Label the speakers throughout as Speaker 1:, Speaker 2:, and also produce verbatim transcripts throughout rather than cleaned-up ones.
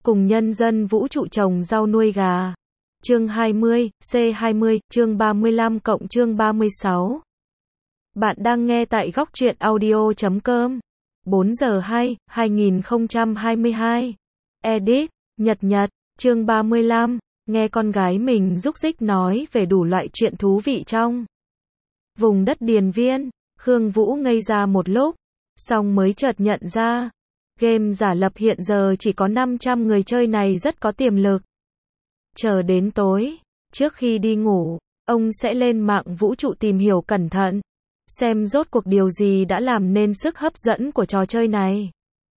Speaker 1: cùng nhân dân vũ trụ trồng rau nuôi gà. Chương hai mươi, C hai mươi, chương ba mươi lăm cộng chương ba mươi sáu. Bạn đang nghe tại góc truyện audio chấm com. bốn giờ hai, hai nghìn không trăm hai mươi hai. Edit, Nhật Nhật, chương ba mươi lăm. Nghe con gái mình rúc rích nói về đủ loại chuyện thú vị trong vùng đất Điền Viên, Khương Vũ ngây ra một lúc, xong mới chợt nhận ra, game giả lập hiện giờ chỉ có năm trăm người chơi này rất có tiềm lực. Chờ đến tối, trước khi đi ngủ, ông sẽ lên mạng vũ trụ tìm hiểu cẩn thận, xem rốt cuộc điều gì đã làm nên sức hấp dẫn của trò chơi này.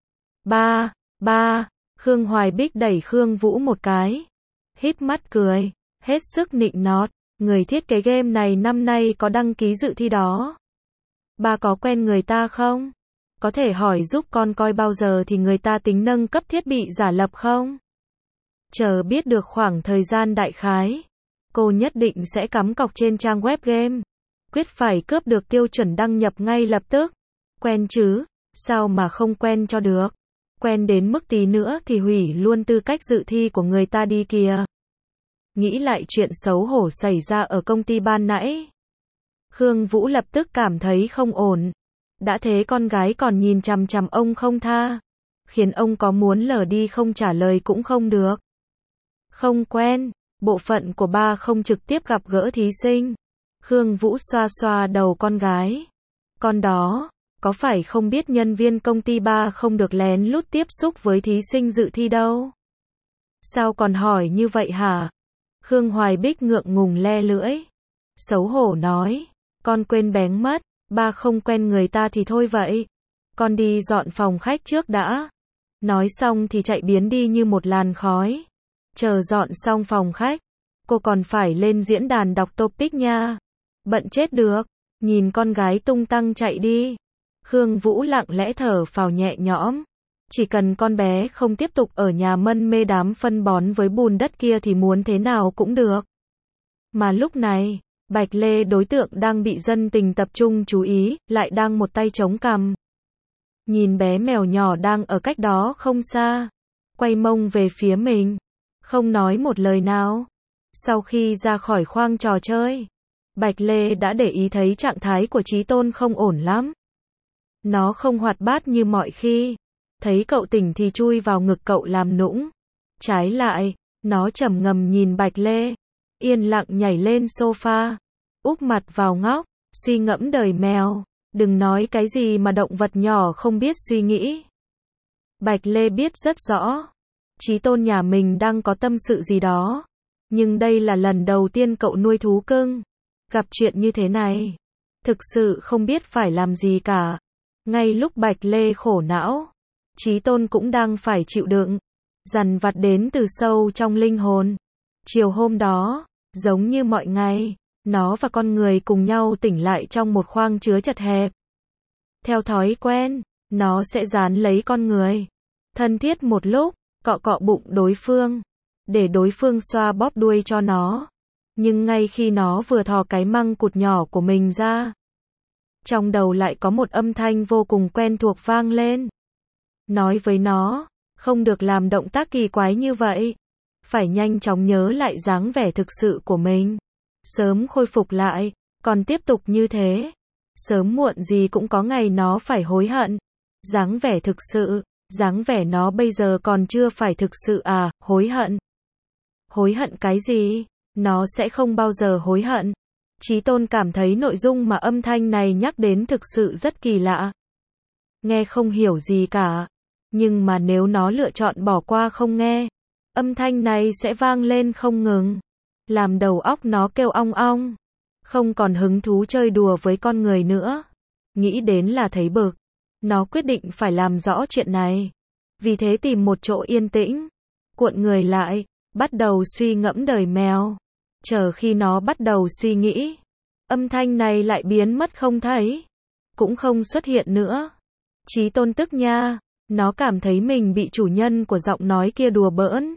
Speaker 1: Ba, ba, Khương Hoài Bích đẩy Khương Vũ một cái, híp mắt cười, hết sức nịnh nọt, người thiết kế game này năm nay có đăng ký dự thi đó. Ba có quen người ta không? Có thể hỏi giúp con coi bao giờ thì người ta tính nâng cấp thiết bị giả lập không? Chờ biết được khoảng thời gian đại khái, cô nhất định sẽ cắm cọc trên trang web game. Quyết phải cướp được tiêu chuẩn đăng nhập ngay lập tức. Quen chứ, sao mà không quen cho được. Quen đến mức tí nữa thì hủy luôn tư cách dự thi của người ta đi kìa. Nghĩ lại chuyện xấu hổ xảy ra ở công ty ban nãy, Khương Vũ lập tức cảm thấy không ổn. Đã thế con gái còn nhìn chằm chằm ông không tha, khiến ông có muốn lờ đi không trả lời cũng không được. Không quen, bộ phận của ba không trực tiếp gặp gỡ thí sinh. Khương Vũ xoa xoa đầu con gái. Con đó, có phải không biết nhân viên công ty ba không được lén lút tiếp xúc với thí sinh dự thi đâu? Sao còn hỏi như vậy hả? Khương Hoài Bích ngượng ngùng le lưỡi, xấu hổ nói, con quên bén mất, ba không quen người ta thì thôi vậy. Con đi dọn phòng khách trước đã. Nói xong thì chạy biến đi như một làn khói. Chờ dọn xong phòng khách, cô còn phải lên diễn đàn đọc topic nha. Bận chết được, nhìn con gái tung tăng chạy đi. Khương Vũ lặng lẽ thở phào nhẹ nhõm. Chỉ cần con bé không tiếp tục ở nhà mân mê đám phân bón với bùn đất kia thì muốn thế nào cũng được. Mà lúc này, Bạch Lê, đối tượng đang bị dân tình tập trung chú ý, lại đang một tay chống cằm. Nhìn bé mèo nhỏ đang ở cách đó không xa, quay mông về phía mình, không nói một lời nào. Sau khi ra khỏi khoang trò chơi, Bạch Lê đã để ý thấy trạng thái của Chí Tôn không ổn lắm. Nó không hoạt bát như mọi khi, thấy cậu tỉnh thì chui vào ngực cậu làm nũng. Trái lại, nó trầm ngâm nhìn Bạch Lê, yên lặng nhảy lên sofa, úp mặt vào ngóc, suy ngẫm đời mèo. Đừng nói cái gì mà động vật nhỏ không biết suy nghĩ. Bạch Lê biết rất rõ, Chí Tôn nhà mình đang có tâm sự gì đó. Nhưng đây là lần đầu tiên cậu nuôi thú cưng. Gặp chuyện như thế này, thực sự không biết phải làm gì cả. Ngay lúc Bạch Lê khổ não, Chí Tôn cũng đang phải chịu đựng dằn vặt đến từ sâu trong linh hồn. Chiều hôm đó, giống như mọi ngày, nó và con người cùng nhau tỉnh lại trong một khoang chứa chật hẹp. Theo thói quen, nó sẽ dán lấy con người, thân thiết một lúc, cọ cọ bụng đối phương, để đối phương xoa bóp đuôi cho nó. Nhưng ngay khi nó vừa thò cái măng cụt nhỏ của mình ra, trong đầu lại có một âm thanh vô cùng quen thuộc vang lên. Nói với nó, không được làm động tác kỳ quái như vậy. Phải nhanh chóng nhớ lại dáng vẻ thực sự của mình. Sớm khôi phục lại, còn tiếp tục như thế, sớm muộn gì cũng có ngày nó phải hối hận. Dáng vẻ thực sự, dáng vẻ nó bây giờ còn chưa phải thực sự à, hối hận. Hối hận cái gì? Nó sẽ không bao giờ hối hận. Chí Tôn cảm thấy nội dung mà âm thanh này nhắc đến thực sự rất kỳ lạ. Nghe không hiểu gì cả. Nhưng mà nếu nó lựa chọn bỏ qua không nghe, âm thanh này sẽ vang lên không ngừng, làm đầu óc nó kêu ong ong, không còn hứng thú chơi đùa với con người nữa. Nghĩ đến là thấy bực. Nó quyết định phải làm rõ chuyện này. Vì thế tìm một chỗ yên tĩnh, cuộn người lại, bắt đầu suy ngẫm đời mèo. Chờ khi nó bắt đầu suy nghĩ, âm thanh này lại biến mất không thấy, cũng không xuất hiện nữa. Chí Tôn tức nha, nó cảm thấy mình bị chủ nhân của giọng nói kia đùa bỡn.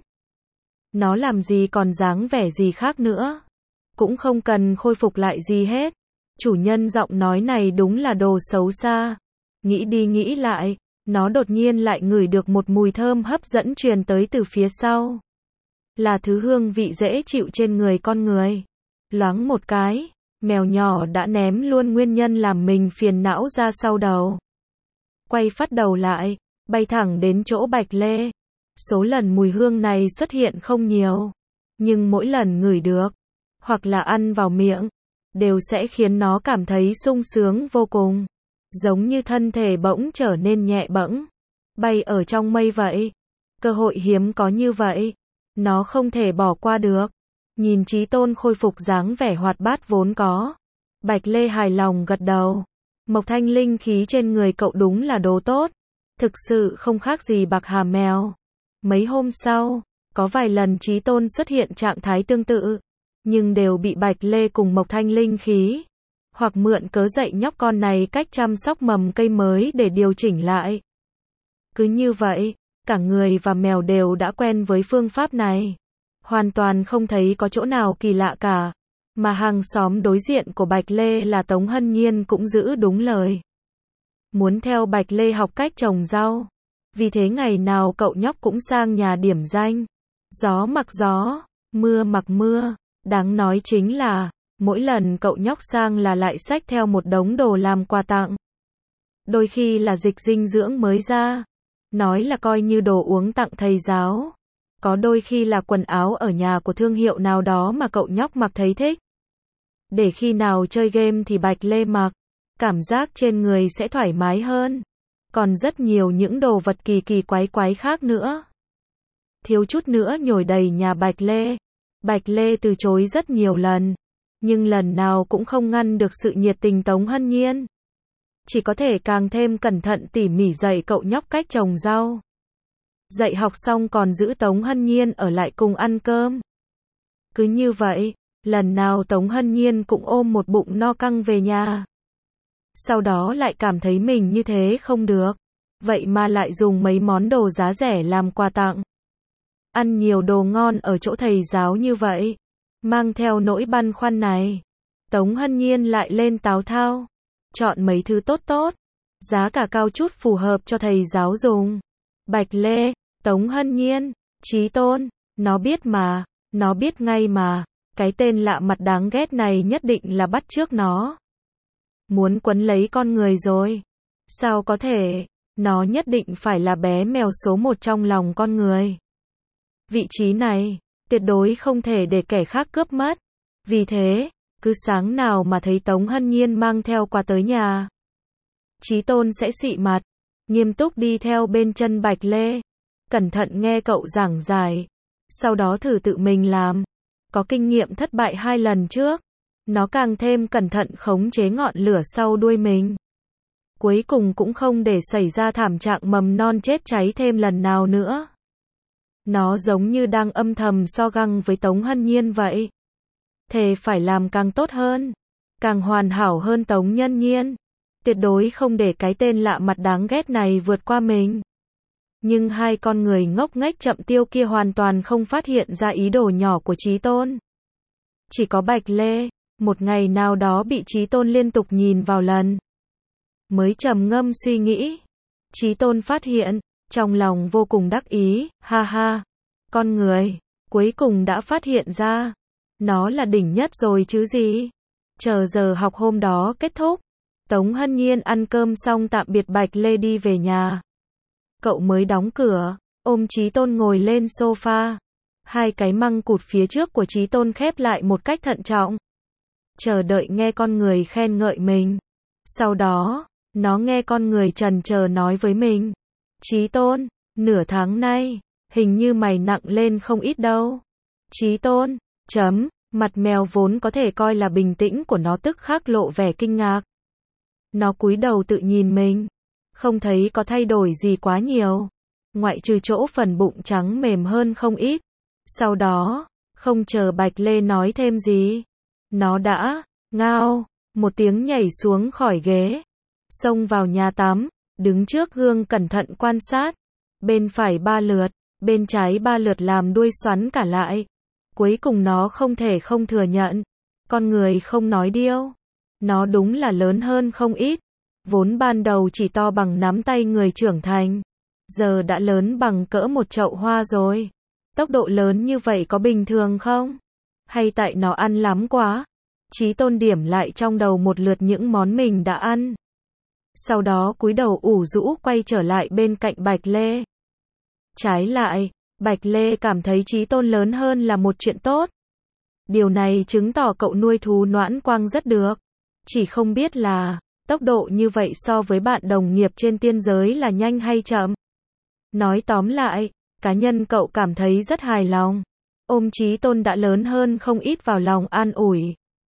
Speaker 1: Nó làm gì còn dáng vẻ gì khác nữa, cũng không cần khôi phục lại gì hết. Chủ nhân giọng nói này đúng là đồ xấu xa. Nghĩ đi nghĩ lại, nó đột nhiên lại ngửi được một mùi thơm hấp dẫn truyền tới từ phía sau. Là thứ hương vị dễ chịu trên người con người. Loáng một cái, mèo nhỏ đã ném luôn nguyên nhân làm mình phiền não ra sau đầu. Quay phát đầu lại, bay thẳng đến chỗ Bạch Lê. Số lần mùi hương này xuất hiện không nhiều, nhưng mỗi lần ngửi được, hoặc là ăn vào miệng, đều sẽ khiến nó cảm thấy sung sướng vô cùng. Giống như thân thể bỗng trở nên nhẹ bẫng, bay ở trong mây vậy. Cơ hội hiếm có như vậy, nó không thể bỏ qua được. Nhìn Chí Tôn khôi phục dáng vẻ hoạt bát vốn có, Bạch Lê hài lòng gật đầu. Mộc thanh linh khí trên người cậu đúng là đồ tốt, thực sự không khác gì bạc hà mèo. Mấy hôm sau, có vài lần Chí Tôn xuất hiện trạng thái tương tự, nhưng đều bị Bạch Lê cùng Mộc thanh linh khí, hoặc mượn cớ dạy nhóc con này cách chăm sóc mầm cây mới để điều chỉnh lại. Cứ như vậy, cả người và mèo đều đã quen với phương pháp này. Hoàn toàn không thấy có chỗ nào kỳ lạ cả. Mà hàng xóm đối diện của Bạch Lê là Tống Hân Nhiên cũng giữ đúng lời. Muốn theo Bạch Lê học cách trồng rau. Vì thế ngày nào cậu nhóc cũng sang nhà điểm danh. Gió mặc gió, mưa mặc mưa. Đáng nói chính là, mỗi lần cậu nhóc sang là lại xách theo một đống đồ làm quà tặng. Đôi khi là dịch dinh dưỡng mới ra. Nói là coi như đồ uống tặng thầy giáo. Có đôi khi là quần áo ở nhà của thương hiệu nào đó mà cậu nhóc mặc thấy thích. Để khi nào chơi game thì Bạch Lê mặc, cảm giác trên người sẽ thoải mái hơn. Còn rất nhiều những đồ vật kỳ kỳ quái quái khác nữa. Thiếu chút nữa nhồi đầy nhà Bạch Lê. Bạch Lê từ chối rất nhiều lần, nhưng lần nào cũng không ngăn được sự nhiệt tình Tống Hân Nhiên. Chỉ có thể càng thêm cẩn thận tỉ mỉ dạy cậu nhóc cách trồng rau. Dạy học xong còn giữ Tống Hân Nhiên ở lại cùng ăn cơm. Cứ như vậy, lần nào Tống Hân Nhiên cũng ôm một bụng no căng về nhà. Sau đó lại cảm thấy mình như thế không được. Vậy mà lại dùng mấy món đồ giá rẻ làm quà tặng. Ăn nhiều đồ ngon ở chỗ thầy giáo như vậy. Mang theo nỗi băn khoăn này, Tống Hân Nhiên lại lên táo thao. Chọn mấy thứ tốt tốt, giá cả cao chút phù hợp cho thầy giáo dùng. Bạch Lê, Tống Hân Nhiên, Chí Tôn, nó biết mà, nó biết ngay mà, cái tên lạ mặt đáng ghét này nhất định là bắt chước nó. Muốn quấn lấy con người rồi. Sao có thể, nó nhất định phải là bé mèo số một trong lòng con người. Vị trí này, tuyệt đối không thể để kẻ khác cướp mất. Vì thế, cứ sáng nào mà thấy Tống Hân Nhiên mang theo quà tới nhà, Chí Tôn sẽ xị mặt, nghiêm túc đi theo bên chân Bạch Lê, cẩn thận nghe cậu giảng giải, sau đó thử tự mình làm. Có kinh nghiệm thất bại hai lần trước, nó càng thêm cẩn thận khống chế ngọn lửa sau đuôi mình. Cuối cùng cũng không để xảy ra thảm trạng mầm non chết cháy thêm lần nào nữa. Nó giống như đang âm thầm so găng với Tống Hân Nhiên vậy. Thề phải làm càng tốt hơn, càng hoàn hảo hơn Tống Nhân Nhiên. Tuyệt đối không để cái tên lạ mặt đáng ghét này vượt qua mình. Nhưng hai con người ngốc nghếch chậm tiêu kia hoàn toàn không phát hiện ra ý đồ nhỏ của Chí Tôn. Chỉ có Bạch Lê, một ngày nào đó bị Chí Tôn liên tục nhìn vào lần, mới trầm ngâm suy nghĩ. Chí Tôn phát hiện, trong lòng vô cùng đắc ý, ha ha. Con người, cuối cùng đã phát hiện ra. Nó là đỉnh nhất rồi chứ gì. Chờ giờ học hôm đó kết thúc, Tống Hân Nhiên ăn cơm xong tạm biệt Bạch Lê đi về nhà. Cậu mới đóng cửa, ôm Chí Tôn ngồi lên sofa. Hai cái măng cụt phía trước của Chí Tôn khép lại một cách thận trọng. Chờ đợi nghe con người khen ngợi mình. Sau đó, nó nghe con người trần chờ nói với mình. Chí Tôn, nửa tháng nay, hình như mày nặng lên không ít đâu. Chí Tôn, chấm, mặt mèo vốn có thể coi là bình tĩnh của nó tức khắc lộ vẻ kinh ngạc. Nó cúi đầu tự nhìn mình, không thấy có thay đổi gì quá nhiều, ngoại trừ chỗ phần bụng trắng mềm hơn không ít. Sau đó, không chờ Bạch Lê nói thêm gì, nó đã, ngao, một tiếng nhảy xuống khỏi ghế, xông vào nhà tắm, đứng trước gương cẩn thận quan sát, bên phải ba lượt, bên trái ba lượt làm đuôi xoắn cả lại. Cuối cùng nó không thể không thừa nhận, con người không nói điêu, nó đúng là lớn hơn không ít. Vốn ban đầu chỉ to bằng nắm tay người trưởng thành, giờ đã lớn bằng cỡ một chậu hoa rồi. Tốc độ lớn như vậy có bình thường không? Hay tại nó ăn lắm quá? Chí Tôn điểm lại trong đầu một lượt những món mình đã ăn. Sau đó cúi đầu ủ rũ quay trở lại bên cạnh Bạch Lê. Trái lại, Bạch Lê cảm thấy Chí Tôn lớn hơn là một chuyện tốt. Điều này chứng tỏ cậu nuôi thú noãn quang rất được. Chỉ không biết là, tốc độ như vậy so với bạn đồng nghiệp trên tiên giới là nhanh hay chậm. Nói tóm lại, cá nhân cậu cảm thấy rất hài lòng. Ôm Chí Tôn đã lớn hơn không ít vào lòng an ủi.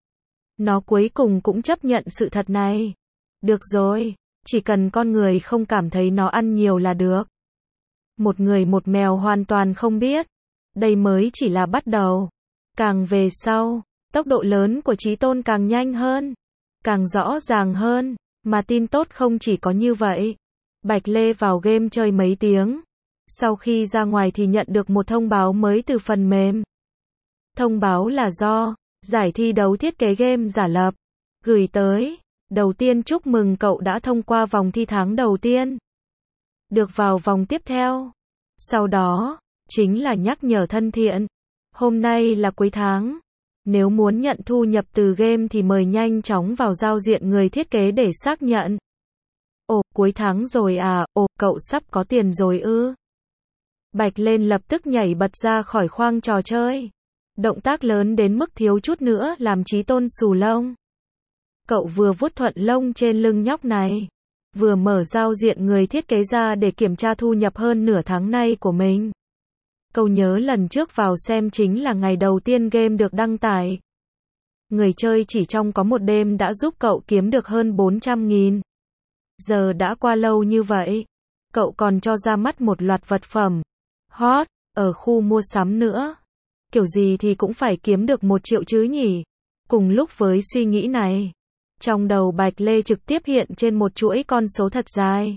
Speaker 1: Nó cuối cùng cũng chấp nhận sự thật này. Được rồi, chỉ cần con người không cảm thấy nó ăn nhiều là được. Một người một mèo hoàn toàn không biết. Đây mới chỉ là bắt đầu. Càng về sau, tốc độ lớn của Chí Tôn càng nhanh hơn, càng rõ ràng hơn, mà tin tốt không chỉ có như vậy. Bạch Lê vào game chơi mấy tiếng. Sau khi ra ngoài thì nhận được một thông báo mới từ phần mềm. Thông báo là do giải thi đấu thiết kế game giả lập gửi tới. Đầu tiên chúc mừng cậu đã thông qua vòng thi tháng đầu tiên. Được vào vòng tiếp theo. Sau đó, chính là nhắc nhở thân thiện. Hôm nay là cuối tháng. Nếu muốn nhận thu nhập từ game thì mời nhanh chóng vào giao diện người thiết kế để xác nhận. Ồ, cuối tháng rồi à, ồ, cậu sắp có tiền rồi ư. Bạch lên lập tức nhảy bật ra khỏi khoang trò chơi. Động tác lớn đến mức thiếu chút nữa làm Chí Tôn xù lông. Cậu vừa vuốt thuận lông trên lưng nhóc này, vừa mở giao diện người thiết kế ra để kiểm tra thu nhập hơn nửa tháng nay của mình. Cậu nhớ lần trước vào xem chính là ngày đầu tiên game được đăng tải. Người chơi chỉ trong có một đêm đã giúp cậu kiếm được hơn bốn trăm nghìn. Giờ đã qua lâu như vậy, cậu còn cho ra mắt một loạt vật phẩm hot ở khu mua sắm nữa. Kiểu gì thì cũng phải kiếm được một triệu chứ nhỉ. Cùng lúc với suy nghĩ này, trong đầu Bạch Lê trực tiếp hiện trên một chuỗi con số thật dài.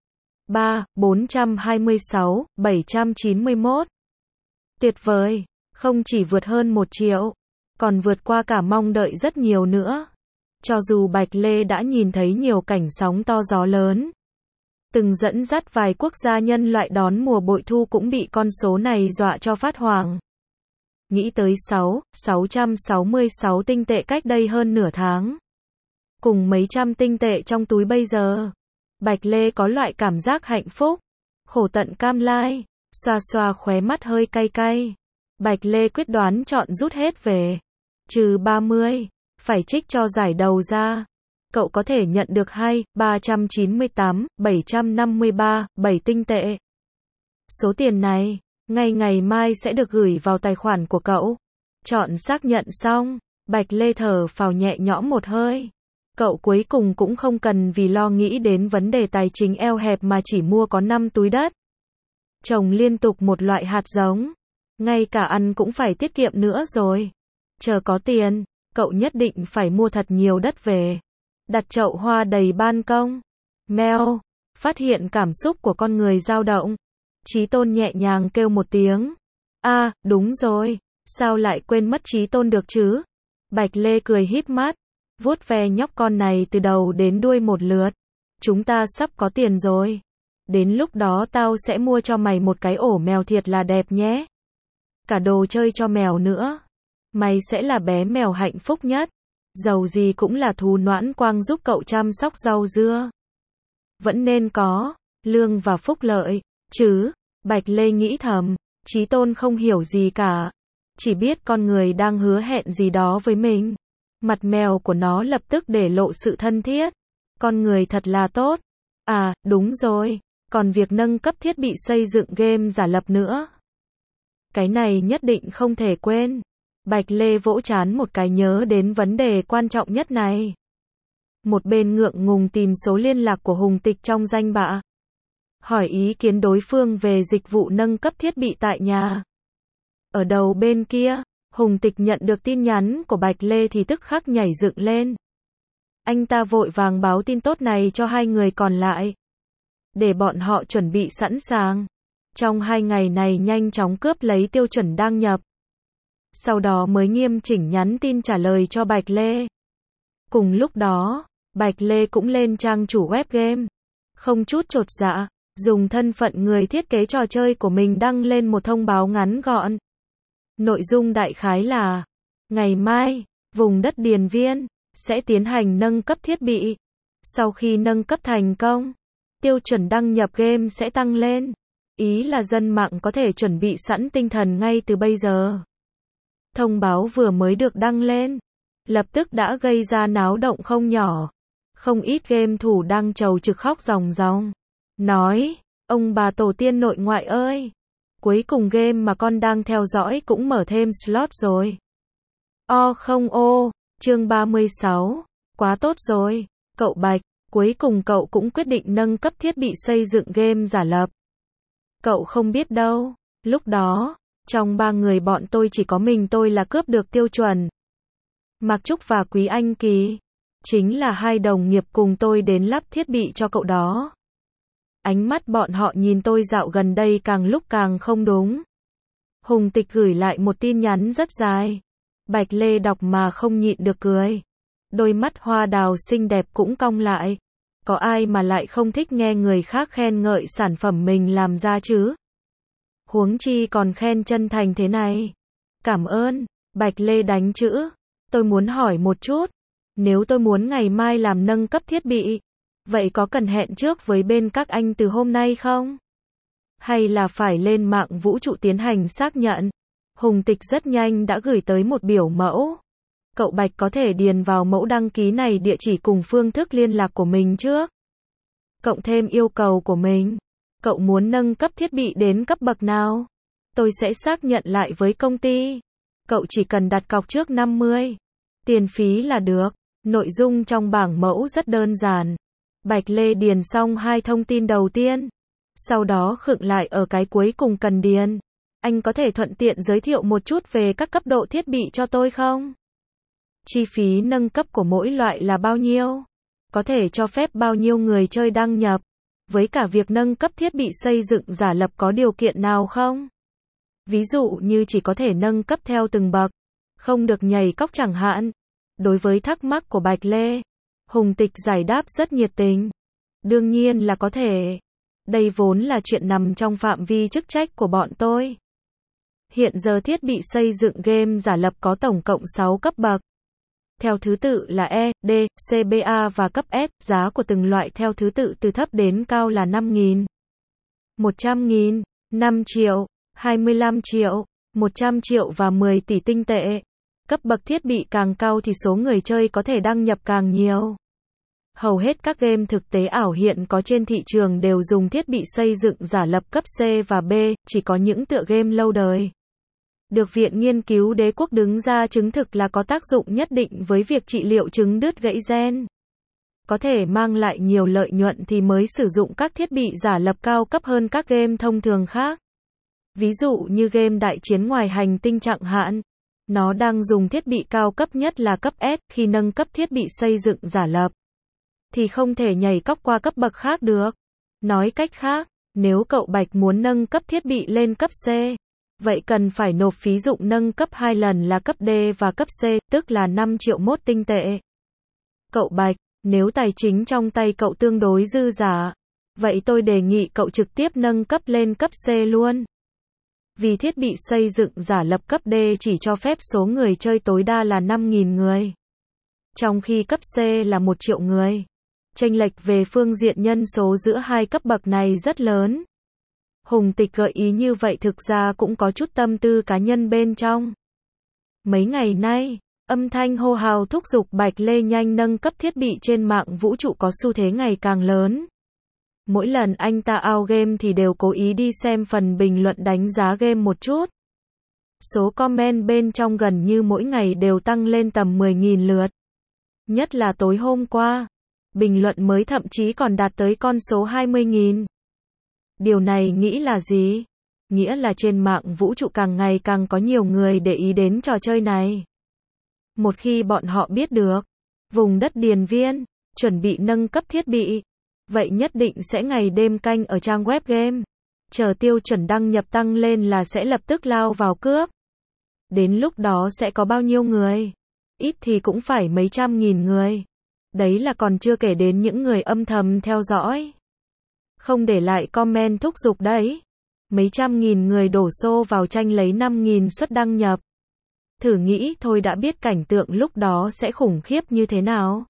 Speaker 1: ba, bốn trăm hai mươi sáu, bảy trăm chín mươi mốt. Tuyệt vời, không chỉ vượt hơn một triệu, còn vượt qua cả mong đợi rất nhiều nữa. Cho dù Bạch Lê đã nhìn thấy nhiều cảnh sóng to gió lớn, từng dẫn dắt vài quốc gia nhân loại đón mùa bội thu cũng bị con số này dọa cho phát hoảng. Nghĩ tới sáu, sáu trăm sáu mươi sáu tinh tệ cách đây hơn nửa tháng. Cùng mấy trăm tinh tệ trong túi bây giờ. Bạch Lê có loại cảm giác hạnh phúc. Khổ tận cam lai. Xoa xoa khóe mắt hơi cay cay. Bạch Lê quyết đoán chọn rút hết về. Trừ ba mươi. Phải trích cho giải đầu ra. Cậu có thể nhận được hai, ba trăm chín mươi tám, bảy trăm năm mươi ba, bảy tinh tệ. Số tiền này, ngay ngày mai sẽ được gửi vào tài khoản của cậu. Chọn xác nhận xong, Bạch Lê thở phào nhẹ nhõm một hơi. Cậu cuối cùng cũng không cần vì lo nghĩ đến vấn đề tài chính eo hẹp mà chỉ mua có năm túi đất. Trồng liên tục một loại hạt giống. Ngay cả ăn cũng phải tiết kiệm nữa rồi. Chờ có tiền, cậu nhất định phải mua thật nhiều đất về. Đặt chậu hoa đầy ban công. Mèo, phát hiện cảm xúc của con người dao động. Chí Tôn nhẹ nhàng kêu một tiếng. A, à, đúng rồi, sao lại quên mất Chí Tôn được chứ? Bạch Lê cười híp mắt, vuốt ve nhóc con này từ đầu đến đuôi một lượt. Chúng ta sắp có tiền rồi. Đến lúc đó tao sẽ mua cho mày một cái ổ mèo thiệt là đẹp nhé. Cả đồ chơi cho mèo nữa. Mày sẽ là bé mèo hạnh phúc nhất. Dầu gì cũng là thú noãn quang giúp cậu chăm sóc rau dưa. Vẫn nên có lương và phúc lợi, chứ. Bạch Lê nghĩ thầm. Chí Tôn không hiểu gì cả. Chỉ biết con người đang hứa hẹn gì đó với mình. Mặt mèo của nó lập tức để lộ sự thân thiết. Con người thật là tốt. À, đúng rồi. Còn việc nâng cấp thiết bị xây dựng game giả lập nữa. Cái này nhất định không thể quên. Bạch Lê vỗ trán một cái nhớ đến vấn đề quan trọng nhất này. Một bên ngượng ngùng tìm số liên lạc của Hùng Tịch trong danh bạ. Hỏi ý kiến đối phương về dịch vụ nâng cấp thiết bị tại nhà. Ở đầu bên kia, Hùng Tịch nhận được tin nhắn của Bạch Lê thì tức khắc nhảy dựng lên. Anh ta vội vàng báo tin tốt này cho hai người còn lại. Để bọn họ chuẩn bị sẵn sàng. Trong hai ngày này nhanh chóng cướp lấy tiêu chuẩn đăng nhập. Sau đó mới nghiêm chỉnh nhắn tin trả lời cho Bạch Lê. Cùng lúc đó, Bạch Lê cũng lên trang chủ web game. Không chút chột dạ, dùng thân phận người thiết kế trò chơi của mình đăng lên một thông báo ngắn gọn. Nội dung đại khái là, ngày mai, vùng đất Điền Viên, sẽ tiến hành nâng cấp thiết bị. Sau khi nâng cấp thành công, tiêu chuẩn đăng nhập game sẽ tăng lên. Ý là dân mạng có thể chuẩn bị sẵn tinh thần ngay từ bây giờ. Thông báo vừa mới được đăng lên, lập tức đã gây ra náo động không nhỏ. Không ít game thủ đang trầu trực khóc ròng ròng. Nói, ông bà tổ tiên nội ngoại ơi! Cuối cùng game mà con đang theo dõi cũng mở thêm slot rồi. O không ô, chương ba mươi sáu. Quá tốt rồi, cậu Bạch, cuối cùng cậu cũng quyết định nâng cấp thiết bị xây dựng game giả lập. Cậu không biết đâu, lúc đó, trong ba người bọn tôi chỉ có mình tôi là cướp được tiêu chuẩn. Mạc Trúc và Quý Anh Kỳ, chính là hai đồng nghiệp cùng tôi đến lắp thiết bị cho cậu đó. Ánh mắt bọn họ nhìn tôi dạo gần đây càng lúc càng không đúng. Hùng Tịch gửi lại một tin nhắn rất dài. Bạch Lê đọc mà không nhịn được cười. Đôi mắt hoa đào xinh đẹp cũng cong lại. Có ai mà lại không thích nghe người khác khen ngợi sản phẩm mình làm ra chứ? Huống chi còn khen chân thành thế này. Cảm ơn, Bạch Lê đánh chữ. Tôi muốn hỏi một chút. Nếu tôi muốn ngày mai làm nâng cấp thiết bị, vậy có cần hẹn trước với bên các anh từ hôm nay không? Hay là phải lên mạng vũ trụ tiến hành xác nhận? Hùng Tịch rất nhanh đã gửi tới một biểu mẫu. Cậu Bạch có thể điền vào mẫu đăng ký này địa chỉ cùng phương thức liên lạc của mình trước. Cộng thêm yêu cầu của mình. Cậu muốn nâng cấp thiết bị đến cấp bậc nào? Tôi sẽ xác nhận lại với công ty. Cậu chỉ cần đặt cọc trước năm mươi. Tiền phí là được. Nội dung trong bảng mẫu rất đơn giản. Bạch Lê điền xong hai thông tin đầu tiên. Sau đó khựng lại ở cái cuối cùng cần điền. Anh có thể thuận tiện giới thiệu một chút về các cấp độ thiết bị cho tôi không? Chi phí nâng cấp của mỗi loại là bao nhiêu? Có thể cho phép bao nhiêu người chơi đăng nhập? Với cả việc nâng cấp thiết bị xây dựng giả lập có điều kiện nào không? Ví dụ như chỉ có thể nâng cấp theo từng bậc, không được nhảy cóc chẳng hạn. Đối với thắc mắc của Bạch Lê, Hùng Tịch giải đáp rất nhiệt tình. Đương nhiên là có thể. Đây vốn là chuyện nằm trong phạm vi chức trách của bọn tôi. Hiện giờ thiết bị xây dựng game giả lập có tổng cộng sáu cấp bậc. Theo thứ tự là E, D, C, B A và cấp S, giá của từng loại theo thứ tự từ thấp đến cao là năm nghìn, một trăm nghìn, năm triệu, hai mươi lăm triệu, một trăm triệu và mười tỷ tinh tệ. Cấp bậc thiết bị càng cao thì số người chơi có thể đăng nhập càng nhiều. Hầu hết các game thực tế ảo hiện có trên thị trường đều dùng thiết bị xây dựng giả lập cấp C và B, chỉ có những tựa game lâu đời được Viện Nghiên cứu Đế quốc đứng ra chứng thực là có tác dụng nhất định với việc trị liệu chứng đứt gãy gen. Có thể mang lại nhiều lợi nhuận thì mới sử dụng các thiết bị giả lập cao cấp hơn các game thông thường khác. Ví dụ như game đại chiến ngoài hành tinh chẳng hạn. Nó đang dùng thiết bị cao cấp nhất là cấp S, khi nâng cấp thiết bị xây dựng giả lập thì không thể nhảy cóc qua cấp bậc khác được. Nói cách khác, nếu cậu Bạch muốn nâng cấp thiết bị lên cấp C, vậy cần phải nộp phí dụng nâng cấp hai lần là cấp D và cấp C, tức là năm triệu mốt tinh tệ. Cậu Bạch, nếu tài chính trong tay cậu tương đối dư giả, vậy tôi đề nghị cậu trực tiếp nâng cấp lên cấp C luôn. Vì thiết bị xây dựng giả lập cấp D chỉ cho phép số người chơi tối đa là năm nghìn người. Trong khi cấp C là một triệu người. Chênh lệch về phương diện nhân số giữa hai cấp bậc này rất lớn. Hùng Tịch gợi ý như vậy thực ra cũng có chút tâm tư cá nhân bên trong. Mấy ngày nay, âm thanh hô hào thúc giục Bạch Lê nhanh nâng cấp thiết bị trên mạng vũ trụ có xu thế ngày càng lớn. Mỗi lần anh ta out game thì đều cố ý đi xem phần bình luận đánh giá game một chút. Số comment bên trong gần như mỗi ngày đều tăng lên tầm mười nghìn lượt. Nhất là tối hôm qua, bình luận mới thậm chí còn đạt tới con số hai mươi nghìn. Điều này nghĩ là gì? Nghĩa là trên mạng vũ trụ càng ngày càng có nhiều người để ý đến trò chơi này. Một khi bọn họ biết được, vùng đất Điền Viên, chuẩn bị nâng cấp thiết bị, vậy nhất định sẽ ngày đêm canh ở trang web game. Chờ tiêu chuẩn đăng nhập tăng lên là sẽ lập tức lao vào cướp. Đến lúc đó sẽ có bao nhiêu người? Ít thì cũng phải mấy trăm nghìn người. Đấy là còn chưa kể đến những người âm thầm theo dõi. Không để lại comment thúc giục đấy. Mấy trăm nghìn người đổ xô vào tranh lấy năm nghìn suất đăng nhập. Thử nghĩ thôi đã biết cảnh tượng lúc đó sẽ khủng khiếp như thế nào.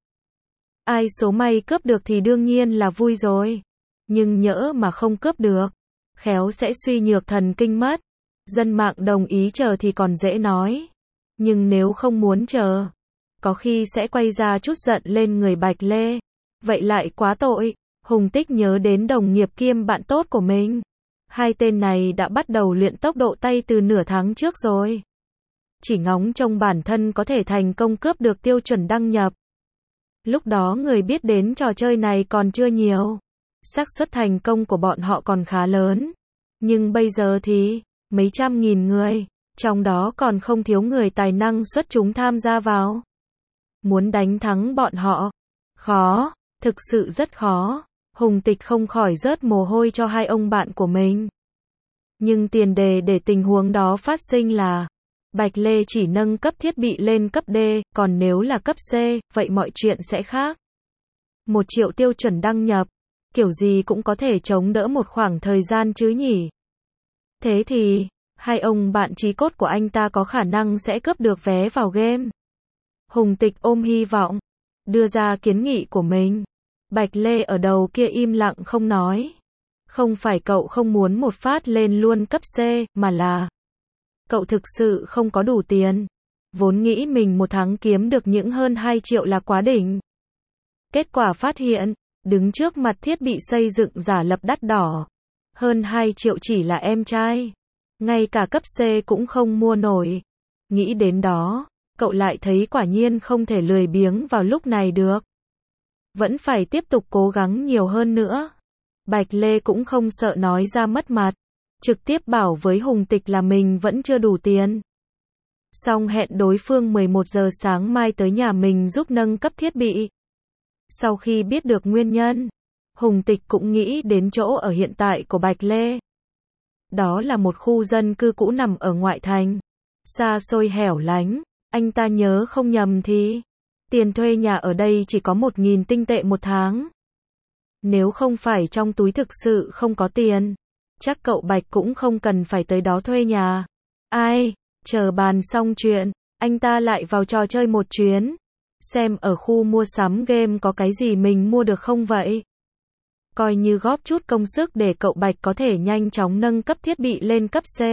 Speaker 1: Ai số may cướp được thì đương nhiên là vui rồi. Nhưng nhỡ mà không cướp được, khéo sẽ suy nhược thần kinh mất. Dân mạng đồng ý chờ thì còn dễ nói. Nhưng nếu không muốn chờ, có khi sẽ quay ra chút giận lên người Bạch Lê. Vậy lại quá tội. Hùng Tích nhớ đến đồng nghiệp kiêm bạn tốt của mình. Hai tên này đã bắt đầu luyện tốc độ tay từ nửa tháng trước rồi. Chỉ ngóng trông bản thân có thể thành công cướp được tiêu chuẩn đăng nhập. Lúc đó người biết đến trò chơi này còn chưa nhiều. Xác suất thành công của bọn họ còn khá lớn. Nhưng bây giờ thì, mấy trăm nghìn người, trong đó còn không thiếu người tài năng xuất chúng tham gia vào. Muốn đánh thắng bọn họ, khó, thực sự rất khó. Hùng Tịch không khỏi rớt mồ hôi cho hai ông bạn của mình. Nhưng tiền đề để tình huống đó phát sinh là Bạch Lê chỉ nâng cấp thiết bị lên cấp D, còn nếu là cấp C, vậy mọi chuyện sẽ khác. Một triệu tiêu chuẩn đăng nhập, kiểu gì cũng có thể chống đỡ một khoảng thời gian chứ nhỉ. Thế thì, hai ông bạn chí cốt của anh ta có khả năng sẽ cướp được vé vào game. Hùng Tịch ôm hy vọng, đưa ra kiến nghị của mình. Bạch Lê ở đầu kia im lặng không nói. Không phải cậu không muốn một phát lên luôn cấp C, mà là cậu thực sự không có đủ tiền. Vốn nghĩ mình một tháng kiếm được những hơn hai triệu là quá đỉnh. Kết quả phát hiện, đứng trước mặt thiết bị xây dựng giả lập đắt đỏ. Hơn hai triệu chỉ là em trai. Ngay cả cấp C cũng không mua nổi. Nghĩ đến đó, cậu lại thấy quả nhiên không thể lười biếng vào lúc này được. Vẫn phải tiếp tục cố gắng nhiều hơn nữa. Bạch Lê cũng không sợ nói ra mất mặt. Trực tiếp bảo với Hùng Tịch là mình vẫn chưa đủ tiền. Xong hẹn đối phương mười một giờ sáng mai tới nhà mình giúp nâng cấp thiết bị. Sau khi biết được nguyên nhân, Hùng Tịch cũng nghĩ đến chỗ ở hiện tại của Bạch Lê. Đó là một khu dân cư cũ nằm ở ngoại thành. Xa xôi hẻo lánh, anh ta nhớ không nhầm thì tiền thuê nhà ở đây chỉ có một nghìn tinh tệ một tháng. Nếu không phải trong túi thực sự không có tiền, chắc cậu Bạch cũng không cần phải tới đó thuê nhà. Ai, chờ bàn xong chuyện, anh ta lại vào trò chơi một chuyến. Xem ở khu mua sắm game có cái gì mình mua được không vậy. Coi như góp chút công sức để cậu Bạch có thể nhanh chóng nâng cấp thiết bị lên cấp C.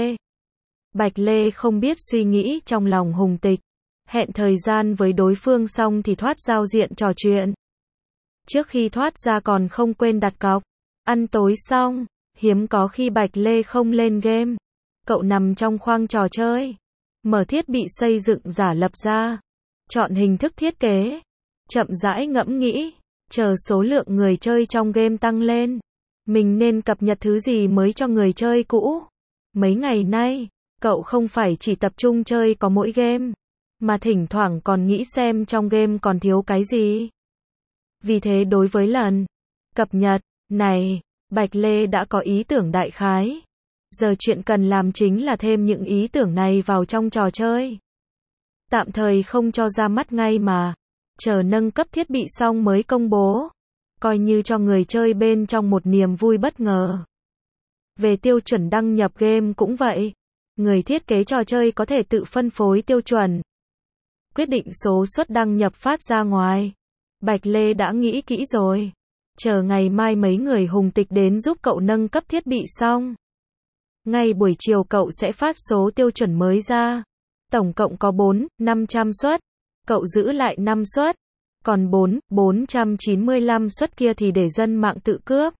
Speaker 1: Bạch Lê không biết suy nghĩ trong lòng Hùng Tịch. Hẹn thời gian với đối phương xong thì thoát giao diện trò chuyện. Trước khi thoát ra còn không quên đặt cọc. Ăn tối xong, hiếm có khi Bạch Lê không lên game. Cậu nằm trong khoang trò chơi. Mở thiết bị xây dựng giả lập ra. Chọn hình thức thiết kế. Chậm rãi ngẫm nghĩ. Chờ số lượng người chơi trong game tăng lên. Mình nên cập nhật thứ gì mới cho người chơi cũ. Mấy ngày nay, cậu không phải chỉ tập trung chơi có mỗi game. Mà thỉnh thoảng còn nghĩ xem trong game còn thiếu cái gì. Vì thế đối với lần cập nhật này, Bạch Lê đã có ý tưởng đại khái. Giờ chuyện cần làm chính là thêm những ý tưởng này vào trong trò chơi. Tạm thời không cho ra mắt ngay mà. Chờ nâng cấp thiết bị xong mới công bố. Coi như cho người chơi bên trong một niềm vui bất ngờ. Về tiêu chuẩn đăng nhập game cũng vậy. Người thiết kế trò chơi có thể tự phân phối tiêu chuẩn. Quyết định số suất đăng nhập phát ra ngoài. Bạch Lê đã nghĩ kỹ rồi. Chờ ngày mai mấy người Hùng Tịch đến giúp cậu nâng cấp thiết bị xong. Ngay buổi chiều cậu sẽ phát số tiêu chuẩn mới ra. Tổng cộng có bốn, năm trăm suất. Cậu giữ lại năm suất. Còn bốn, bốn trăm chín mươi lăm suất kia thì để dân mạng tự cướp.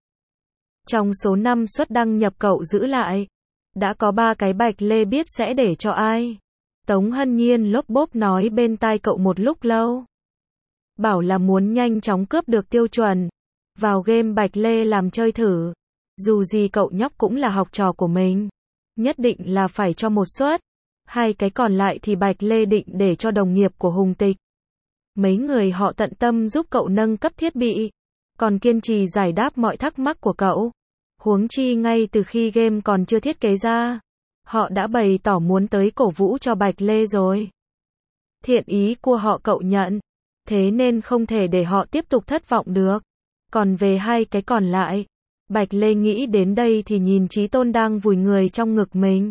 Speaker 1: Trong số năm suất đăng nhập cậu giữ lại, đã có ba cái Bạch Lê biết sẽ để cho ai. Tống Hân Nhiên lốp bốp nói bên tai cậu một lúc lâu. Bảo là muốn nhanh chóng cướp được tiêu chuẩn. Vào game Bạch Lê làm chơi thử. Dù gì cậu nhóc cũng là học trò của mình. Nhất định là phải cho một suất. Hai cái còn lại thì Bạch Lê định để cho đồng nghiệp của Hùng Tịch. Mấy người họ tận tâm giúp cậu nâng cấp thiết bị. Còn kiên trì giải đáp mọi thắc mắc của cậu. Huống chi ngay từ khi game còn chưa thiết kế ra. Họ đã bày tỏ muốn tới cổ vũ cho Bạch Lê rồi. Thiện ý của họ cậu nhận. thế nên không thể để họ tiếp tục thất vọng được. Còn về hai cái còn lại, Bạch Lê nghĩ đến đây thì nhìn Chí Tôn đang vùi người trong ngực mình.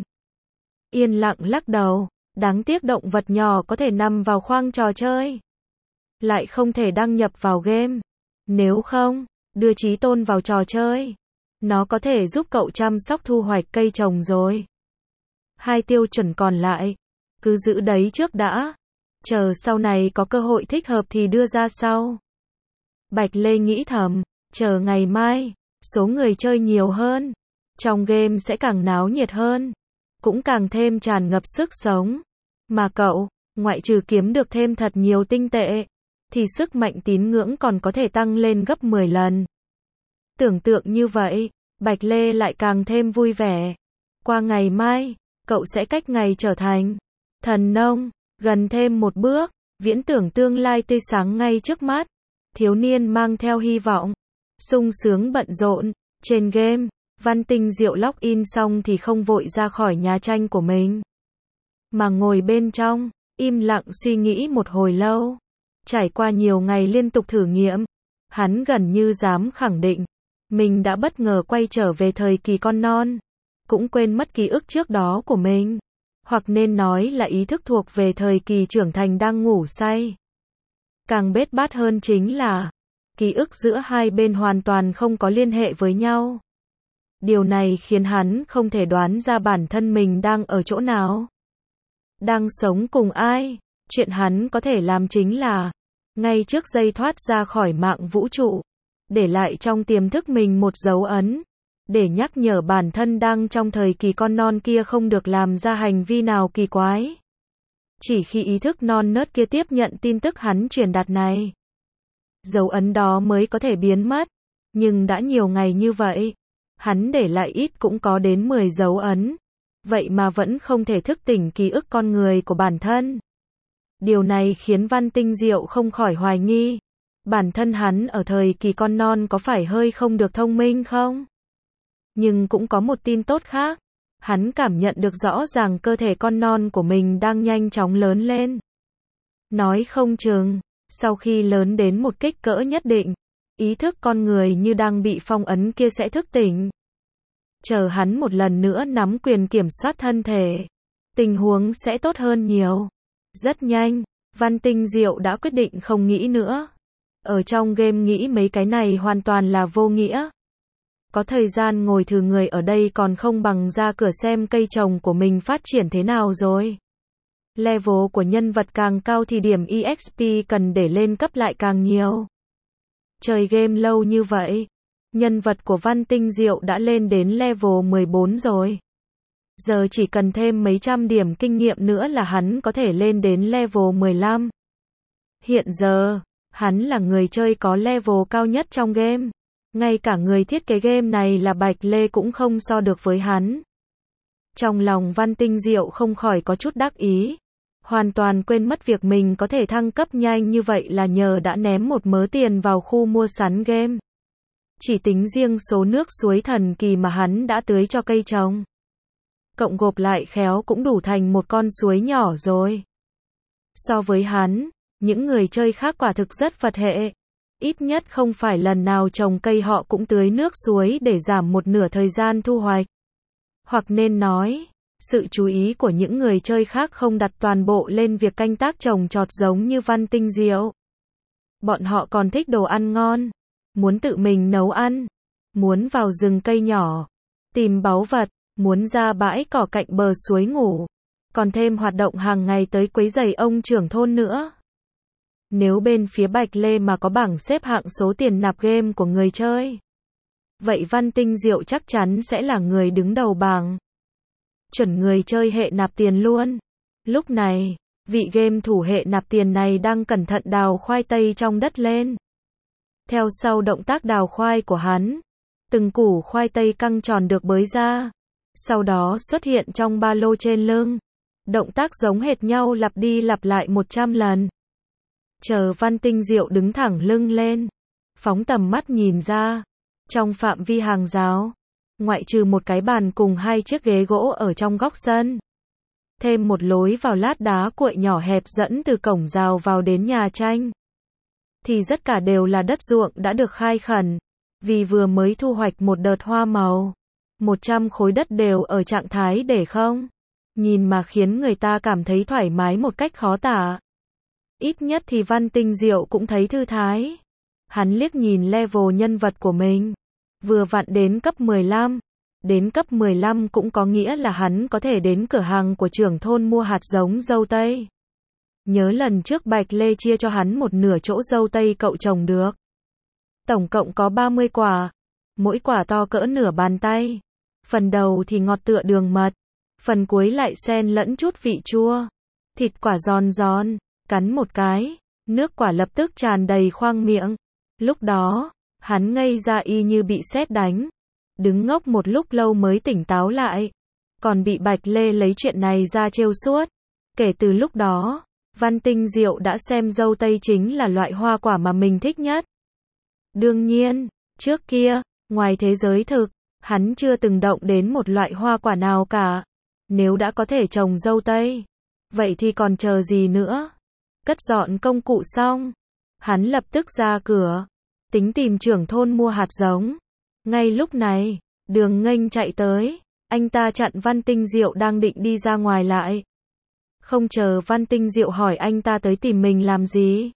Speaker 1: Yên lặng lắc đầu, đáng tiếc động vật nhỏ có thể nằm vào khoang trò chơi, lại không thể đăng nhập vào game. Nếu không, đưa Chí Tôn vào trò chơi, nó có thể giúp cậu chăm sóc thu hoạch cây trồng rồi. Hai tiêu chuẩn còn lại, cứ giữ đấy trước đã, chờ sau này có cơ hội thích hợp thì đưa ra sau. Bạch Lê nghĩ thầm, chờ ngày mai, số người chơi nhiều hơn, trong game sẽ càng náo nhiệt hơn, cũng càng thêm tràn ngập sức sống. Mà cậu, ngoại trừ kiếm được thêm thật nhiều tinh tệ, thì sức mạnh tín ngưỡng còn có thể tăng lên gấp mười lần. Tưởng tượng như vậy, Bạch Lê lại càng thêm vui vẻ. Qua ngày mai, cậu sẽ cách ngày trở thành thần nông, gần thêm một bước, viễn tưởng tương lai tươi sáng ngay trước mắt. Thiếu niên mang theo hy vọng, sung sướng bận rộn. Trên game, Văn Tinh Diệu login xong thì không vội ra khỏi nhà tranh của mình, mà ngồi bên trong, im lặng suy nghĩ một hồi lâu. Trải qua nhiều ngày liên tục thử nghiệm, hắn gần như dám khẳng định, mình đã bất ngờ quay trở về thời kỳ con non, cũng quên mất ký ức trước đó của mình, hoặc nên nói là ý thức thuộc về thời kỳ trưởng thành đang ngủ say. Càng bết bát hơn chính là, ký ức giữa hai bên hoàn toàn không có liên hệ với nhau. Điều này khiến hắn không thể đoán ra bản thân mình đang ở chỗ nào, đang sống cùng ai. Chuyện hắn có thể làm chính là, ngay trước giây thoát ra khỏi mạng vũ trụ, để lại trong tiềm thức mình một dấu ấn, để nhắc nhở bản thân đang trong thời kỳ con non kia không được làm ra hành vi nào kỳ quái. Chỉ khi ý thức non nớt kia tiếp nhận tin tức hắn truyền đạt này, dấu ấn đó mới có thể biến mất. Nhưng đã nhiều ngày như vậy, hắn để lại ít cũng có đến mười dấu ấn, vậy mà vẫn không thể thức tỉnh ký ức con người của bản thân. Điều này khiến Văn Tinh Diệu không khỏi hoài nghi, bản thân hắn ở thời kỳ con non có phải hơi không được thông minh không? Nhưng cũng có một tin tốt khác, hắn cảm nhận được rõ ràng cơ thể con non của mình đang nhanh chóng lớn lên. Nói không chừng, sau khi lớn đến một kích cỡ nhất định, ý thức con người như đang bị phong ấn kia sẽ thức tỉnh. Chờ hắn một lần nữa nắm quyền kiểm soát thân thể, tình huống sẽ tốt hơn nhiều. Rất nhanh, Văn Tinh Diệu đã quyết định không nghĩ nữa. Ở trong game nghĩ mấy cái này hoàn toàn là vô nghĩa. Có thời gian ngồi thử người ở đây còn không bằng ra cửa xem cây trồng của mình phát triển thế nào rồi. Level của nhân vật càng cao thì điểm e ích pê cần để lên cấp lại càng nhiều. Chơi game lâu như vậy, nhân vật của Văn Tinh Diệu đã lên đến level mười bốn rồi. Giờ chỉ cần thêm mấy trăm điểm kinh nghiệm nữa là hắn có thể lên đến level mười lăm. Hiện giờ, hắn là người chơi có level cao nhất trong game. Ngay cả người thiết kế game này là Bạch Lê cũng không so được với hắn. Trong lòng Văn Tinh Diệu không khỏi có chút đắc ý. Hoàn toàn quên mất việc mình có thể thăng cấp nhanh như vậy là nhờ đã ném một mớ tiền vào khu mua sắm game. Chỉ tính riêng số nước suối thần kỳ mà hắn đã tưới cho cây trồng, cộng gộp lại khéo cũng đủ thành một con suối nhỏ rồi. So với hắn, những người chơi khác quả thực rất Phật hệ. Ít nhất không phải lần nào trồng cây họ cũng tưới nước suối để giảm một nửa thời gian thu hoạch. Hoặc nên nói, sự chú ý của những người chơi khác không đặt toàn bộ lên việc canh tác trồng trọt giống như Văn Tinh Diệu. Bọn họ còn thích đồ ăn ngon, muốn tự mình nấu ăn, muốn vào rừng cây nhỏ, tìm báu vật, muốn ra bãi cỏ cạnh bờ suối ngủ, còn thêm hoạt động hàng ngày tới quấy rầy ông trưởng thôn nữa. Nếu bên phía Bạch Lê mà có bảng xếp hạng số tiền nạp game của người chơi, vậy Văn Tinh Diệu chắc chắn sẽ là người đứng đầu bảng. Chuẩn người chơi hệ nạp tiền luôn. Lúc này, vị game thủ hệ nạp tiền này đang cẩn thận đào khoai tây trong đất lên. Theo sau động tác đào khoai của hắn, từng củ khoai tây căng tròn được bới ra, sau đó xuất hiện trong ba lô trên lưng. Động tác giống hệt nhau lặp đi lặp lại một trăm lần. Chờ Văn Tinh Diệu đứng thẳng lưng lên, phóng tầm mắt nhìn ra, trong phạm vi hàng rào, ngoại trừ một cái bàn cùng hai chiếc ghế gỗ ở trong góc sân, thêm một lối vào lát đá cuội nhỏ hẹp dẫn từ cổng rào vào đến nhà tranh, thì tất cả đều là đất ruộng đã được khai khẩn, vì vừa mới thu hoạch một đợt hoa màu. một trăm khối đất đều ở trạng thái để không. Nhìn mà khiến người ta cảm thấy thoải mái một cách khó tả. Ít nhất thì Văn Tinh Diệu cũng thấy thư thái. Hắn liếc nhìn level nhân vật của mình. Vừa vặn đến cấp mười lăm. Đến cấp mười lăm cũng có nghĩa là hắn có thể đến cửa hàng của trưởng thôn mua hạt giống dâu tây. Nhớ lần trước Bạch Lê chia cho hắn một nửa chỗ dâu tây cậu trồng được. Tổng cộng có ba mươi quả. Mỗi quả to cỡ nửa bàn tay. Phần đầu thì ngọt tựa đường mật. Phần cuối lại xen lẫn chút vị chua. Thịt quả giòn giòn. Cắn một cái. Nước quả lập tức tràn đầy khoang miệng. Lúc đó, hắn ngây ra y như bị sét đánh. Đứng ngốc một lúc lâu mới tỉnh táo lại. Còn bị Bạch Lê lấy chuyện này ra trêu suốt. Kể từ lúc đó, Văn Tinh Diệu đã xem dâu tây chính là loại hoa quả mà mình thích nhất. Đương nhiên, trước kia, ngoài thế giới thực, hắn chưa từng động đến một loại hoa quả nào cả. Nếu đã có thể trồng dâu tây, vậy thì còn chờ gì nữa? Cất dọn công cụ xong, hắn lập tức ra cửa, tính tìm trưởng thôn mua hạt giống. Ngay lúc này, Đường Nghênh chạy tới, anh ta chặn Văn Tinh Diệu đang định đi ra ngoài lại. Không chờ Văn Tinh Diệu hỏi anh ta tới tìm mình làm gì,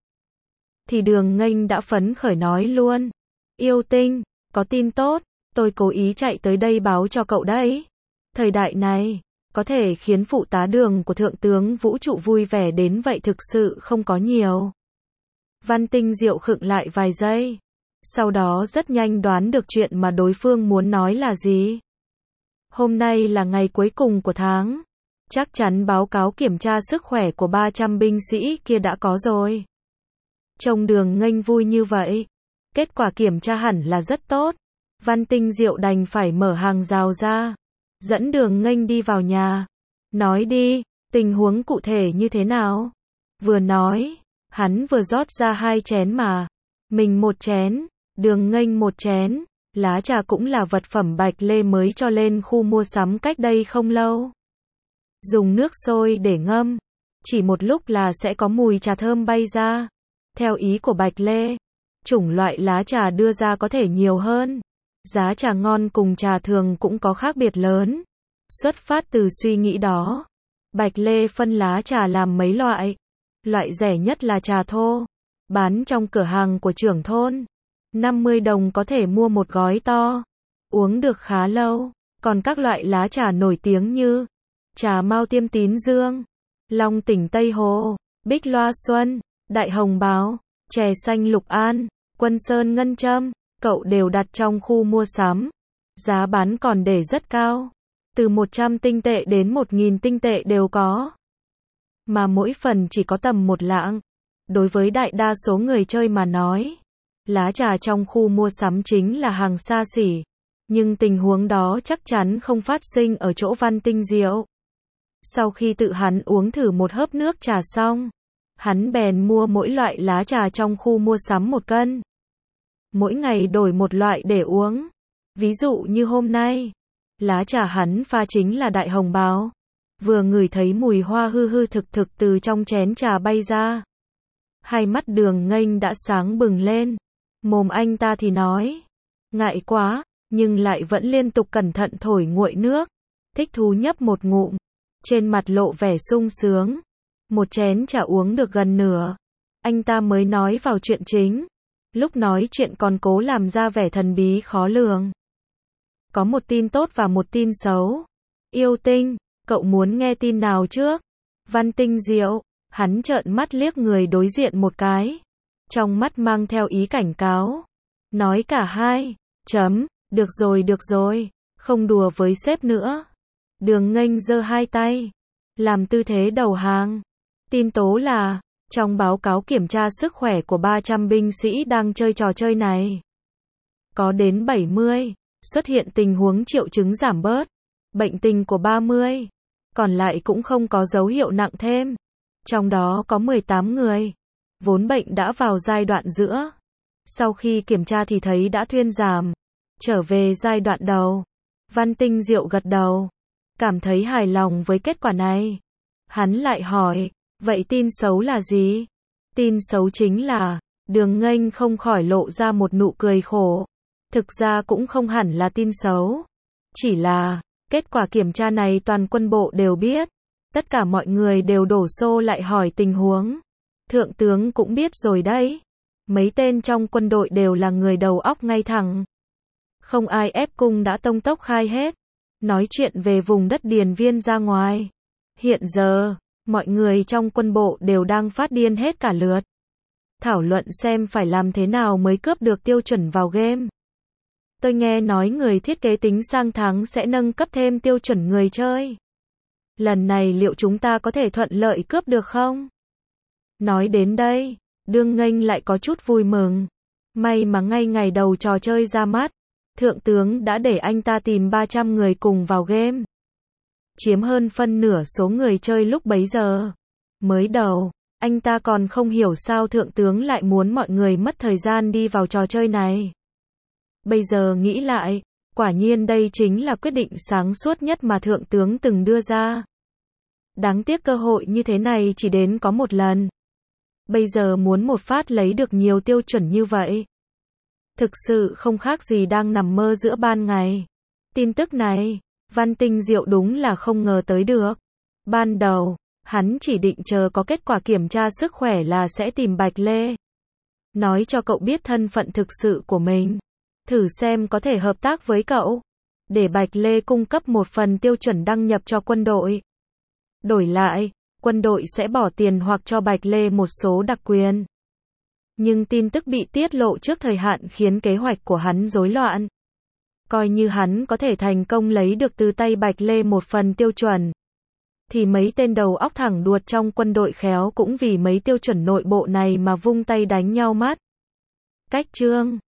Speaker 1: thì Đường Nghênh đã phấn khởi nói luôn. Yêu Tinh, có tin tốt, tôi cố ý chạy tới đây báo cho cậu đấy. Thời đại này, có thể khiến phụ tá Đường của Thượng tướng Vũ trụ vui vẻ đến vậy thực sự không có nhiều. Văn Tinh Diệu khựng lại vài giây. Sau đó rất nhanh đoán được chuyện mà đối phương muốn nói là gì. Hôm nay là ngày cuối cùng của tháng. Chắc chắn báo cáo kiểm tra sức khỏe của ba trăm binh sĩ kia đã có rồi. Trông Đường Nghênh vui như vậy. Kết quả kiểm tra hẳn là rất tốt. Văn Tinh Diệu đành phải mở hàng rào ra. Dẫn Đường Nghênh đi vào nhà. Nói đi, tình huống cụ thể như thế nào? Vừa nói, hắn vừa rót ra hai chén mà. Mình một chén, Đường Nghênh một chén. Lá trà cũng là vật phẩm Bạch Lê mới cho lên khu mua sắm cách đây không lâu. Dùng nước sôi để ngâm. Chỉ một lúc là sẽ có mùi trà thơm bay ra. Theo ý của Bạch Lê, chủng loại lá trà đưa ra có thể nhiều hơn. Giá trà ngon cùng trà thường cũng có khác biệt lớn. Xuất phát từ suy nghĩ đó, Bạch Lê phân lá trà làm mấy loại. Loại rẻ nhất là trà thô, bán trong cửa hàng của trưởng thôn. năm mươi đồng có thể mua một gói to, uống được khá lâu. Còn các loại lá trà nổi tiếng như trà Mao Tiêm Tín Dương, Long Tỉnh Tây Hồ, Bích Loa Xuân, Đại Hồng Báo, chè xanh Lục An, Quân Sơn Ngân Châm, cậu đều đặt trong khu mua sắm. Giá bán còn để rất cao. Từ một trăm tinh tệ đến một nghìn tinh tệ đều có. Mà mỗi phần chỉ có tầm một lạng. Đối với đại đa số người chơi mà nói, lá trà trong khu mua sắm chính là hàng xa xỉ. Nhưng tình huống đó chắc chắn không phát sinh ở chỗ Văn Tinh Diệu. Sau khi tự hắn uống thử một hớp nước trà xong, hắn bèn mua mỗi loại lá trà trong khu mua sắm một cân. Mỗi ngày đổi một loại để uống. Ví dụ như hôm nay, lá trà hắn pha chính là Đại Hồng Báo. Vừa ngửi thấy mùi hoa hư hư thực thực từ trong chén trà bay ra. Hai mắt Đường Nghênh đã sáng bừng lên. Mồm anh ta thì nói, ngại quá, nhưng lại vẫn liên tục cẩn thận thổi nguội nước. Thích thú nhấp một ngụm. Trên mặt lộ vẻ sung sướng. Một chén trà uống được gần nửa. Anh ta mới nói vào chuyện chính. Lúc nói chuyện còn cố làm ra vẻ thần bí khó lường. Có một tin tốt và một tin xấu. Yêu Tinh, cậu muốn nghe tin nào trước? Văn Tinh Diệu, hắn trợn mắt liếc người đối diện một cái. Trong mắt mang theo ý cảnh cáo. Nói cả hai. Chấm, được rồi được rồi, không đùa với sếp nữa. Đường Nghênh giơ hai tay, làm tư thế đầu hàng. Tin tố là, trong báo cáo kiểm tra sức khỏe của ba trăm binh sĩ đang chơi trò chơi này, có đến bảy mươi, xuất hiện tình huống triệu chứng giảm bớt. Bệnh tình của ba mươi, còn lại cũng không có dấu hiệu nặng thêm. Trong đó có mười tám người, vốn bệnh đã vào giai đoạn giữa. Sau khi kiểm tra thì thấy đã thuyên giảm, trở về giai đoạn đầu. Văn Tinh Diệu gật đầu, cảm thấy hài lòng với kết quả này. Hắn lại hỏi, vậy tin xấu là gì? Tin xấu chính là, Đường Nghênh không khỏi lộ ra một nụ cười khổ. Thực ra cũng không hẳn là tin xấu. Chỉ là, kết quả kiểm tra này toàn quân bộ đều biết. Tất cả mọi người đều đổ xô lại hỏi tình huống. Thượng tướng cũng biết rồi đấy. Mấy tên trong quân đội đều là người đầu óc ngay thẳng. Không ai ép cung đã tông tốc khai hết. Nói chuyện về vùng đất Điền Viên ra ngoài. Hiện giờ, mọi người trong quân bộ đều đang phát điên hết cả lượt. Thảo luận xem phải làm thế nào mới cướp được tiêu chuẩn vào game. Tôi nghe nói người thiết kế tính sang tháng sẽ nâng cấp thêm tiêu chuẩn người chơi. Lần này liệu chúng ta có thể thuận lợi cướp được không? Nói đến đây, Đường Nghênh lại có chút vui mừng. May mà ngay ngày đầu trò chơi ra mắt, Thượng tướng đã để anh ta tìm ba trăm người cùng vào game. Chiếm hơn phân nửa số người chơi lúc bấy giờ. Mới đầu, anh ta còn không hiểu sao Thượng tướng lại muốn mọi người mất thời gian đi vào trò chơi này. Bây giờ nghĩ lại, quả nhiên đây chính là quyết định sáng suốt nhất mà Thượng tướng từng đưa ra. Đáng tiếc cơ hội như thế này chỉ đến có một lần. Bây giờ muốn một phát lấy được nhiều tiêu chuẩn như vậy. Thực sự không khác gì đang nằm mơ giữa ban ngày. Tin tức này, Văn Tinh Diệu đúng là không ngờ tới được. Ban đầu, hắn chỉ định chờ có kết quả kiểm tra sức khỏe là sẽ tìm Bạch Lê. Nói cho cậu biết thân phận thực sự của mình. Thử xem có thể hợp tác với cậu. Để Bạch Lê cung cấp một phần tiêu chuẩn đăng nhập cho quân đội. Đổi lại, quân đội sẽ bỏ tiền hoặc cho Bạch Lê một số đặc quyền. Nhưng tin tức bị tiết lộ trước thời hạn khiến kế hoạch của hắn rối loạn. Coi như hắn có thể thành công lấy được từ tay Bạch Lê một phần tiêu chuẩn. Thì mấy tên đầu óc thẳng đuột trong quân đội khéo cũng vì mấy tiêu chuẩn nội bộ này mà vung tay đánh nhau mất. Cách chương